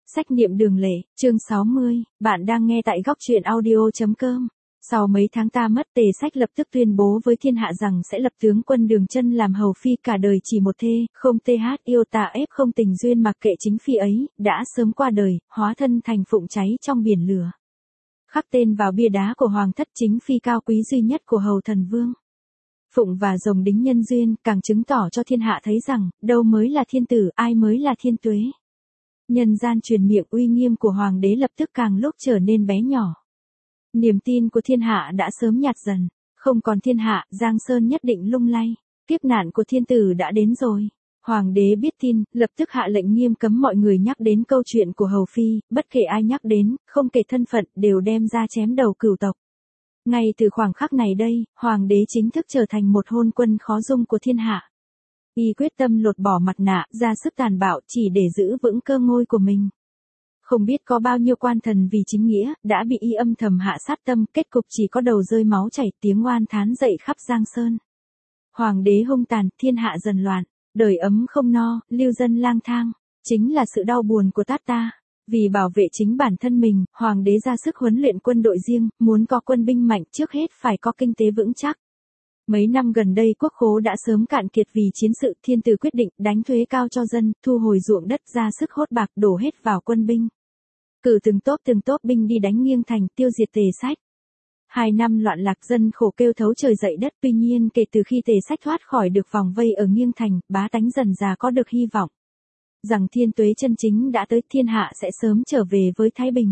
Sách niệm đường lệ, chương 60, bạn đang nghe tại góc truyện audio.com. Sau mấy tháng ta mất, Tề Sách lập tức tuyên bố với thiên hạ rằng sẽ lập tướng quân Đường Chân làm hầu phi cả đời chỉ một thê, không th yêu ta ép không tình duyên, mặc kệ chính phi ấy, đã sớm qua đời, hóa thân thành phụng cháy trong biển lửa. Khắc tên vào bia đá của hoàng thất, chính phi cao quý duy nhất của hầu thần vương. Phụng và rồng đính nhân duyên, càng chứng tỏ cho thiên hạ thấy rằng, đâu mới là thiên tử, ai mới là thiên tuế. Nhân gian truyền miệng, uy nghiêm của hoàng đế lập tức càng lúc trở nên bé nhỏ. Niềm tin của thiên hạ đã sớm nhạt dần, không còn thiên hạ, Giang Sơn nhất định lung lay, kiếp nạn của thiên tử đã đến rồi. Hoàng đế biết tin, lập tức hạ lệnh nghiêm cấm mọi người nhắc đến câu chuyện của hầu phi, bất kể ai nhắc đến, không kể thân phận, đều đem ra chém đầu cửu tộc. Ngay từ khoảng khắc này đây, hoàng đế chính thức trở thành một hôn quân khó dung của thiên hạ. Y quyết tâm lột bỏ mặt nạ, ra sức tàn bạo chỉ để giữ vững cơ ngôi của mình. Không biết có bao nhiêu quan thần vì chính nghĩa, đã bị y âm thầm hạ sát tâm, kết cục chỉ có đầu rơi máu chảy, tiếng oan thán dậy khắp Giang Sơn. Hoàng đế hung tàn, thiên hạ dần loạn, đời ấm không no, lưu dân lang thang, chính là sự đau buồn của ta. Vì bảo vệ chính bản thân mình, hoàng đế ra sức huấn luyện quân đội riêng, muốn có quân binh mạnh trước hết phải có kinh tế vững chắc. Mấy năm gần đây quốc khố đã sớm cạn kiệt vì chiến sự, thiên tử quyết định đánh thuế cao cho dân, thu hồi ruộng đất, ra sức hốt bạc đổ hết vào quân binh. Cử từng tốp binh đi đánh Nghiêng Thành, tiêu diệt Tề Sách. 2 năm loạn lạc, dân khổ kêu thấu trời dậy đất, tuy nhiên kể từ khi Tề Sách thoát khỏi được vòng vây ở Nghiêng Thành, bá tánh dần dà có được hy vọng rằng thiên tuế chân chính đã tới, thiên hạ sẽ sớm trở về với thái bình.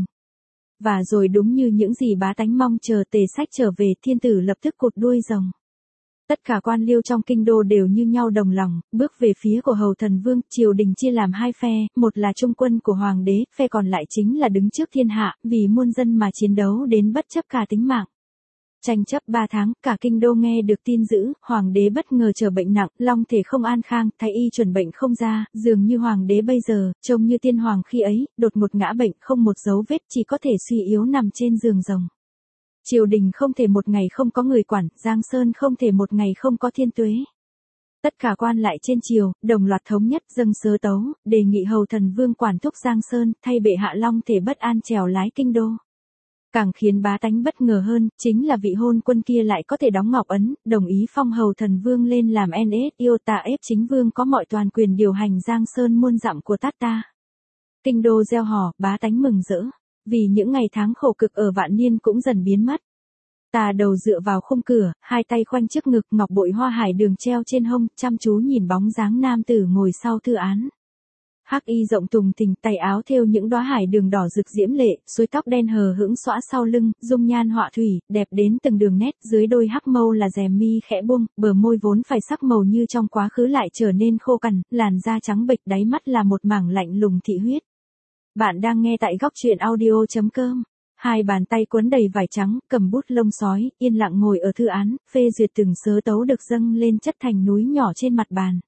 Và rồi đúng như những gì bá tánh mong chờ, Tề Sách trở về, thiên tử lập tức cụt đuôi rồng. Tất cả quan liêu trong kinh đô đều như nhau đồng lòng, bước về phía của hầu thần vương, triều đình chia làm 2 phe, một là trung quân của hoàng đế, phe còn lại chính là đứng trước thiên hạ, vì muôn dân mà chiến đấu đến bất chấp cả tính mạng. Tranh chấp 3 tháng, cả kinh đô nghe được tin dữ, hoàng đế bất ngờ trở bệnh nặng, long thể không an khang, thái y chuẩn bệnh không ra, dường như hoàng đế bây giờ, trông như tiên hoàng khi ấy, đột ngột ngã bệnh không một dấu vết, chỉ có thể suy yếu nằm trên giường rồng. Triều đình không thể một ngày không có người quản, Giang Sơn không thể một ngày không có thiên tuế. Tất cả quan lại trên triều, đồng loạt thống nhất dâng sớ tấu, đề nghị hầu thần vương quản thúc Giang Sơn, thay bệ hạ long thể bất an trèo lái kinh đô. Càng khiến bá tánh bất ngờ hơn, chính là vị hôn quân kia lại có thể đóng ngọc ấn, đồng ý phong hầu thần vương lên làm NS yêu ta ép chính vương, có mọi toàn quyền điều hành Giang Sơn muôn dặm của ta. Kinh đô reo hò, bá tánh mừng rỡ. Vì những ngày tháng khổ cực ở vạn niên cũng dần biến mất. Ta đầu dựa vào khung cửa, 2 tay khoanh trước ngực, ngọc bội hoa hải đường treo trên hông, chăm chú nhìn bóng dáng nam tử ngồi sau thư án. Hắc y rộng tùng thình, tay áo thêu những đóa hải đường đỏ rực diễm lệ, suối tóc đen hờ hững xõa sau lưng, dung nhan họa thủy, đẹp đến từng đường nét, dưới đôi hắc mâu là rèm mi khẽ buông, bờ môi vốn phải sắc màu như trong quá khứ lại trở nên khô cằn, làn da trắng bệch, đáy mắt là một mảng lạnh lùng thị huyết. Bạn đang nghe tại góc truyện audio.com. 2 bàn tay cuốn đầy vải trắng, cầm bút lông sói, yên lặng ngồi ở thư án, phê duyệt từng sớ tấu được dâng lên chất thành núi nhỏ trên mặt bàn.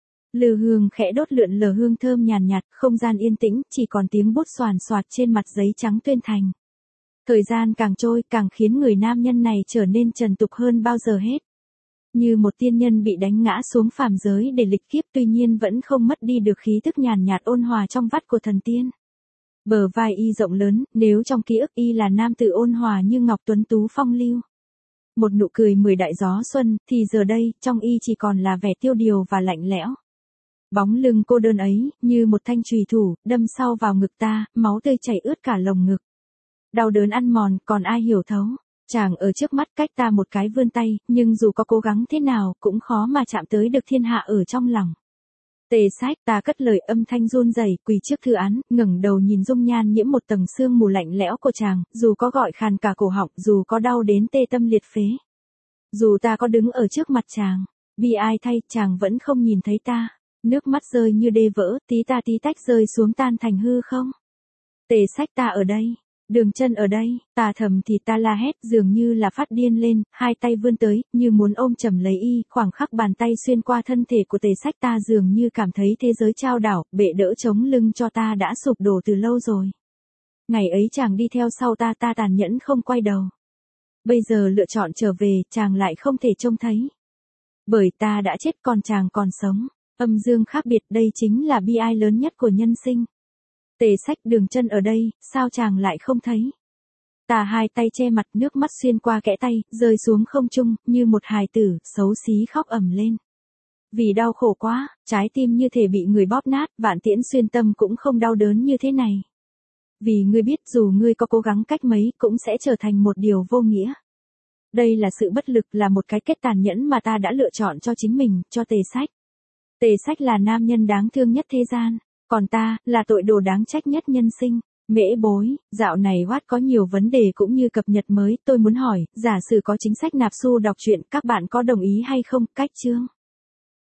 Lư hương khẽ đốt lượn lờ hương thơm nhàn nhạt, không gian yên tĩnh, chỉ còn tiếng bút xoàn xoạt trên mặt giấy trắng tuyên thành. Thời gian càng trôi, càng khiến người nam nhân này trở nên trần tục hơn bao giờ hết. Như một tiên nhân bị đánh ngã xuống phàm giới để lịch kiếp, tuy nhiên vẫn không mất đi được khí tức nhàn nhạt ôn hòa trong vắt của thần tiên. Bờ vai y rộng lớn, nếu trong ký ức y là nam tử ôn hòa như ngọc tuấn tú phong lưu. Một nụ cười 10 đại gió xuân, thì giờ đây, trong y chỉ còn là vẻ tiêu điều và lạnh lẽo. Bóng lưng cô đơn ấy, như một thanh chùy thủ, đâm sâu vào ngực ta, máu tươi chảy ướt cả lồng ngực. Đau đớn ăn mòn, còn ai hiểu thấu. Chàng ở trước mắt cách ta một cái vươn tay, nhưng dù có cố gắng thế nào, cũng khó mà chạm tới được thiên hạ ở trong lòng. Tề Sách, ta cất lời âm thanh run rẩy, quỳ trước thư án, ngẩng đầu nhìn dung nhan nhiễm một tầng sương mù lạnh lẽo của chàng, dù có gọi khàn cả cổ họng, dù có đau đến tê tâm liệt phế. Dù ta có đứng ở trước mặt chàng, bi ai thay, chàng vẫn không nhìn thấy ta. Nước mắt rơi như đê vỡ, tí ta tí tách rơi xuống tan thành hư không. Tề Sách, ta ở đây. Đường Chân ở đây, ta thầm thì ta la hét, dường như là phát điên lên, 2 tay vươn tới, như muốn ôm chầm lấy y, khoảng khắc bàn tay xuyên qua thân thể của Tề Sách, ta dường như cảm thấy thế giới chao đảo, bệ đỡ chống lưng cho ta đã sụp đổ từ lâu rồi. Ngày ấy chàng đi theo sau ta tàn nhẫn không quay đầu. Bây giờ lựa chọn trở về, chàng lại không thể trông thấy. Bởi ta đã chết còn chàng còn sống, âm dương khác biệt, đây chính là bi ai lớn nhất của nhân sinh. Tề Sách Đường Chân ở đây, sao chàng lại không thấy? Ta hai tay che mặt, nước mắt xuyên qua kẽ tay, rơi xuống không trung, như một hài tử, xấu xí khóc ầm lên. Vì đau khổ quá, trái tim như thể bị người bóp nát, Vạn Tiễn Xuyên tâm cũng không đau đớn như thế này. Vì ngươi biết dù ngươi có cố gắng cách mấy cũng sẽ trở thành một điều vô nghĩa. Đây là sự bất lực, là một cái kết tàn nhẫn mà ta đã lựa chọn cho chính mình, cho Tề Sách. Tề Sách là nam nhân đáng thương nhất thế gian, còn ta, là tội đồ đáng trách nhất nhân sinh. Mễ Bối, dạo này Watt có nhiều vấn đề cũng như cập nhật mới, tôi muốn hỏi, giả sử có chính sách nạp xu đọc truyện, các bạn có đồng ý hay không? Cách chương